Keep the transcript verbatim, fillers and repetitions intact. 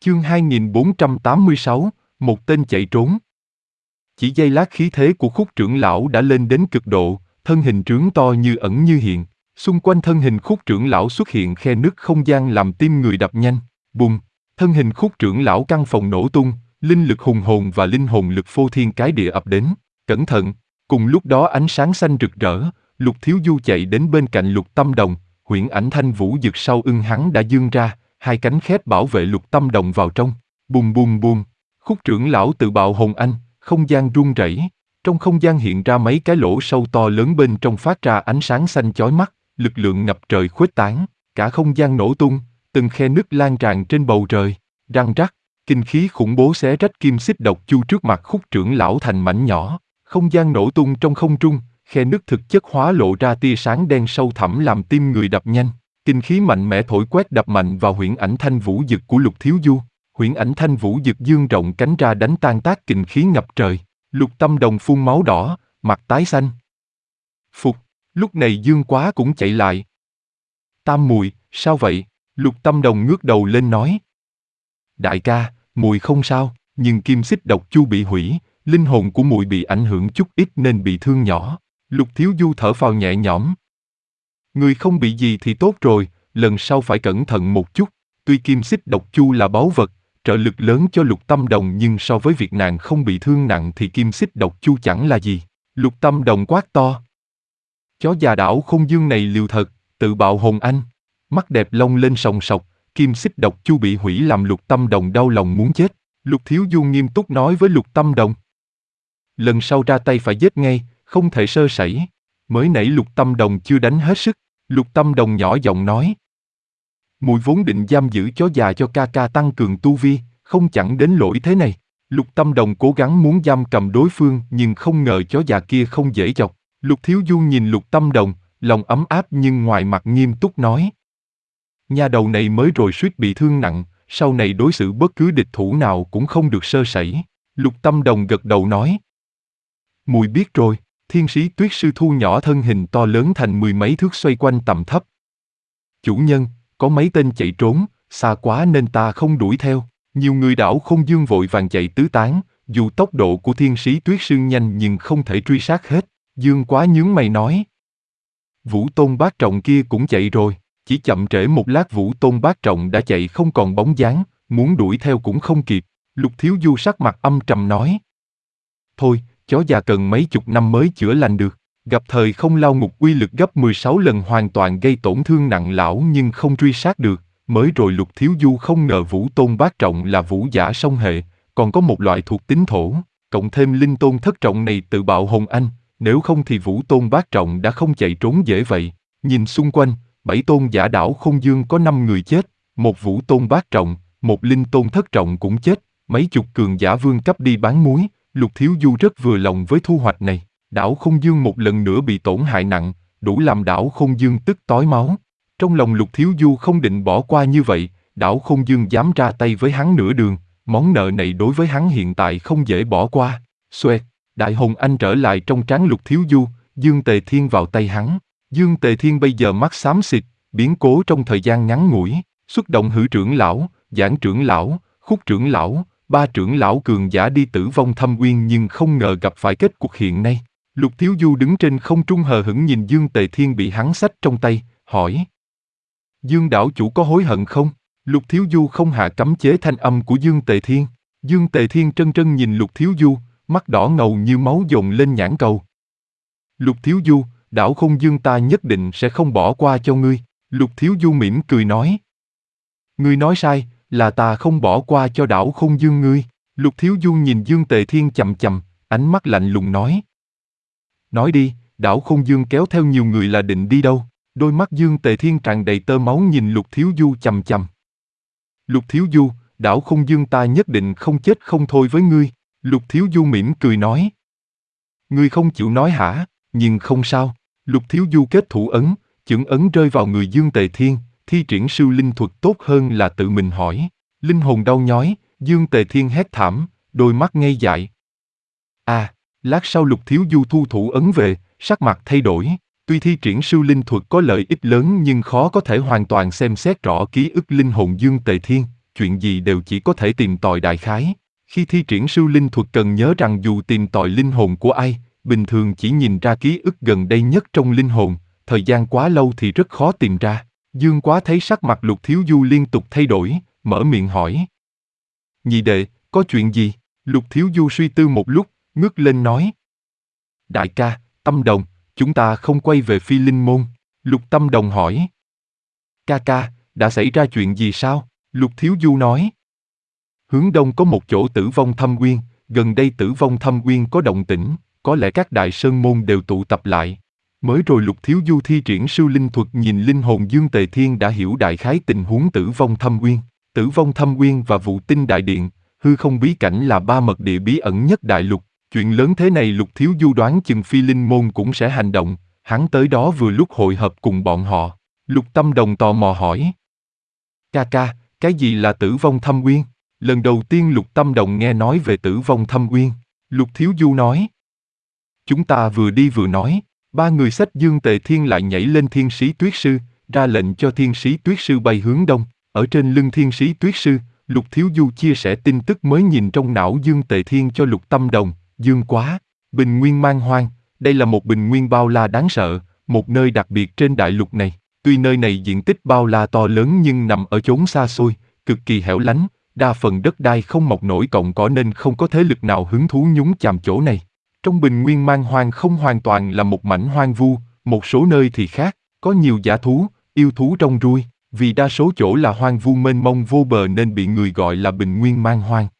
Chương hai nghìn bốn trăm tám mươi sáu, một tên chạy trốn. Chỉ giây lát khí thế của Khúc trưởng lão đã lên đến cực độ, thân hình trướng to như ẩn như hiện. Xung quanh thân hình Khúc trưởng lão xuất hiện khe nứt không gian làm tim người đập nhanh. Bùng, thân hình Khúc trưởng lão căn phòng nổ tung, linh lực hùng hồn và linh hồn lực phô thiên cái địa ập đến. Cẩn thận! Cùng lúc đó ánh sáng xanh rực rỡ, Lục Thiếu Du chạy đến bên cạnh Lục Tâm Đồng, huyễn ảnh thanh vũ dực sau ưng hắn đã dương ra, hai cánh khép bảo vệ Lục Tâm Đồng vào trong. Bùm bùm bùm, Khúc trưởng lão tự bạo hồn anh, không gian rung rẩy, trong không gian hiện ra mấy cái lỗ sâu to lớn bên trong phát ra ánh sáng xanh chói mắt, lực lượng ngập trời khuếch tán, cả không gian nổ tung, từng khe nứt lan tràn trên bầu trời, răng rắc, kinh khí khủng bố xé rách kim xích độc chu trước mặt Khúc trưởng lão thành mảnh nhỏ, không gian nổ tung trong không trung, khe nứt thực chất hóa lộ ra tia sáng đen sâu thẳm làm tim người đập nhanh. Kinh khí mạnh mẽ thổi quét đập mạnh vào huyễn ảnh thanh vũ dực của Lục Thiếu Du. Huyễn ảnh thanh vũ dực dương rộng cánh ra đánh tan tác kình khí ngập trời. Lục Tâm Đồng phun máu đỏ, mặt tái xanh. Phục, lúc này Dương Quá cũng chạy lại. Tam Mùi, sao vậy? Lục Tâm Đồng ngước đầu lên nói. Đại ca, Mùi không sao, nhưng kim xích độc chu bị hủy, linh hồn của Mùi bị ảnh hưởng chút ít nên bị thương nhỏ. Lục Thiếu Du thở phào nhẹ nhõm. Người không bị gì thì tốt rồi, lần sau phải cẩn thận một chút. Tuy kim xích độc chu là báu vật, trợ lực lớn cho Lục Tâm Đồng nhưng so với việc nàng không bị thương nặng thì kim xích độc chu chẳng là gì. Lục Tâm Đồng quát to. Chó già đảo Không Dương này liều thật, tự bạo hồn anh. Mắt đẹp lông lên sòng sọc, kim xích độc chu bị hủy làm Lục Tâm Đồng đau lòng muốn chết. Lục Thiếu Du nghiêm túc nói với Lục Tâm Đồng. Lần sau ra tay phải giết ngay, không thể sơ sẩy. Mới nãy Lục Tâm Đồng chưa đánh hết sức, Lục Tâm Đồng nhỏ giọng nói. Mùi vốn định giam giữ chó già cho ca ca tăng cường tu vi, không chẳng đến lỗi thế này. Lục Tâm Đồng cố gắng muốn giam cầm đối phương nhưng không ngờ chó già kia không dễ chọc. Lục Thiếu Du nhìn Lục Tâm Đồng, lòng ấm áp nhưng ngoài mặt nghiêm túc nói. Nha đầu này mới rồi suýt bị thương nặng, sau này đối xử bất cứ địch thủ nào cũng không được sơ sẩy. Lục Tâm Đồng gật đầu nói. Mùi biết rồi. Thiên sĩ Tuyết Sư thu nhỏ thân hình to lớn thành mười mấy thước xoay quanh tầm thấp. Chủ nhân, có mấy tên chạy trốn, xa quá nên ta không đuổi theo. Nhiều người đảo Không Dương vội vàng chạy tứ tán, dù tốc độ của thiên sĩ Tuyết Sư nhanh nhưng không thể truy sát hết. Dương Quá nhướng mày nói. Vũ Tôn Bát Trọng kia cũng chạy rồi, chỉ chậm trễ một lát Vũ Tôn Bát Trọng đã chạy không còn bóng dáng, muốn đuổi theo cũng không kịp. Lục Thiếu Du sắc mặt âm trầm nói. Thôi, chó già cần mấy chục năm mới chữa lành được, gặp thời không lao ngục uy lực gấp mười sáu lần hoàn toàn gây tổn thương nặng lão nhưng không truy sát được. Mới rồi Lục Thiếu Du không ngờ Vũ Tôn Bát Trọng là vũ giả song hệ, còn có một loại thuộc tính thổ, cộng thêm Linh Tôn Thất Trọng này tự bạo hồn anh, nếu không thì Vũ Tôn Bát Trọng đã không chạy trốn dễ vậy. Nhìn xung quanh, bảy tôn giả đảo Không Dương có năm người chết, một Vũ Tôn Bát Trọng, một Linh Tôn Thất Trọng cũng chết, mấy chục cường giả vương cấp đi bán muối. Lục Thiếu Du rất vừa lòng với thu hoạch này. Đảo Không Dương một lần nữa bị tổn hại nặng, đủ làm đảo Không Dương tức tói máu. Trong lòng Lục Thiếu Du không định bỏ qua như vậy, đảo Không Dương dám ra tay với hắn nửa đường, món nợ này đối với hắn hiện tại không dễ bỏ qua. Xoẹt, đại hồn anh trở lại trong trán Lục Thiếu Du, Dương Tề Thiên vào tay hắn. Dương Tề Thiên bây giờ mắt xám xịt, biến cố trong thời gian ngắn ngủi, xuất động Hử trưởng lão, Giảng trưởng lão, Khúc trưởng lão, ba trưởng lão cường giả đi Tử Vong Thâm Uyên nhưng không ngờ gặp phải kết cục hiện nay. Lục Thiếu Du đứng trên không trung hờ hững nhìn Dương Tề Thiên bị hắn xách trong tay, hỏi. Dương đảo chủ có hối hận không? Lục Thiếu Du không hạ cấm chế thanh âm của Dương Tề Thiên. Dương Tề Thiên trân trân nhìn Lục Thiếu Du, mắt đỏ ngầu như máu dồn lên nhãn cầu. Lục Thiếu Du, đảo Không Dương ta nhất định sẽ không bỏ qua cho ngươi. Lục Thiếu Du mỉm cười nói. Ngươi nói sai, là ta không bỏ qua cho đảo Không Dương ngươi. Lục Thiếu Du nhìn Dương Tề Thiên chằm chằm, ánh mắt lạnh lùng nói. Nói đi, đảo Không Dương kéo theo nhiều người là định đi đâu? Đôi mắt Dương Tề Thiên tràn đầy tơ máu nhìn Lục Thiếu Du chằm chằm. Lục Thiếu Du, đảo Không Dương ta nhất định không chết không thôi với ngươi. Lục Thiếu Du mỉm cười nói. Ngươi không chịu nói hả? Nhưng không sao. Lục Thiếu Du kết thủ ấn, chưởng ấn rơi vào người Dương Tề Thiên, thi triển siêu linh thuật tốt hơn là tự mình hỏi. Linh hồn đau nhói, Dương Tề Thiên hét thảm, đôi mắt ngây dại. À, lát sau Lục Thiếu Du thu thủ ấn về, sắc mặt thay đổi. Tuy thi triển siêu linh thuật có lợi ích lớn nhưng khó có thể hoàn toàn xem xét rõ ký ức linh hồn Dương Tề Thiên. chuyện gì đều chỉ có thể tìm tòi đại khái. Khi thi triển siêu linh thuật cần nhớ rằng dù tìm tòi linh hồn của ai, bình thường chỉ nhìn ra ký ức gần đây nhất trong linh hồn, thời gian quá lâu thì rất khó tìm ra. Dương Quá thấy sắc mặt Lục Thiếu Du liên tục thay đổi, mở miệng hỏi. Nhị đệ, có chuyện gì? Lục Thiếu Du suy tư một lúc, ngước lên nói. Đại ca, Tâm Đồng, chúng ta không quay về Phi Linh Môn. Lục Tâm Đồng hỏi. Ca ca, đã xảy ra chuyện gì sao? Lục Thiếu Du nói. Hướng đông có một chỗ Tử Vong Thâm Uyên, gần đây Tử Vong Thâm Uyên có động tĩnh, có lẽ các đại sơn môn đều tụ tập lại. Mới rồi Lục Thiếu Du thi triển siêu linh thuật nhìn linh hồn Dương Tề Thiên đã hiểu đại khái tình huống Tử Vong Thâm Uyên. Tử Vong Thâm Uyên và Vụ Tinh Đại Điện, hư không bí cảnh là ba mật địa bí ẩn nhất đại lục. Chuyện lớn thế này Lục Thiếu Du đoán chừng Phi Linh Môn cũng sẽ hành động, hắn tới đó vừa lúc hội hợp cùng bọn họ. Lục Tâm Đồng tò mò hỏi. Ca ca, cái gì là Tử Vong Thâm Uyên? Lần đầu tiên Lục Tâm Đồng nghe nói về Tử Vong Thâm Uyên. Lục Thiếu Du nói. Chúng ta vừa đi vừa nói, ba người xách Dương Tề Thiên lại nhảy lên Thiên Sĩ Tuyết Sư, ra lệnh cho Thiên Sĩ Tuyết Sư bay hướng đông. Ở trên lưng Thiên Sĩ Tuyết Sư, Lục Thiếu Du chia sẻ tin tức mới nhìn trong não Dương Tề Thiên cho Lục Tâm Đồng. Dương Quá, bình nguyên man hoang, đây là một bình nguyên bao la đáng sợ, một nơi đặc biệt trên đại lục này. Tuy nơi này diện tích bao la to lớn nhưng nằm ở chốn xa xôi, cực kỳ hẻo lánh, đa phần đất đai không mọc nổi cọng cỏ nên không có thế lực nào hứng thú nhúng chàm chỗ này. Trong bình nguyên man hoang không hoàn toàn là một mảnh hoang vu, một số nơi thì khác, có nhiều dã thú, yêu thú rong ruổi, vì đa số chỗ là hoang vu mênh mông vô bờ nên bị người gọi là bình nguyên man hoang.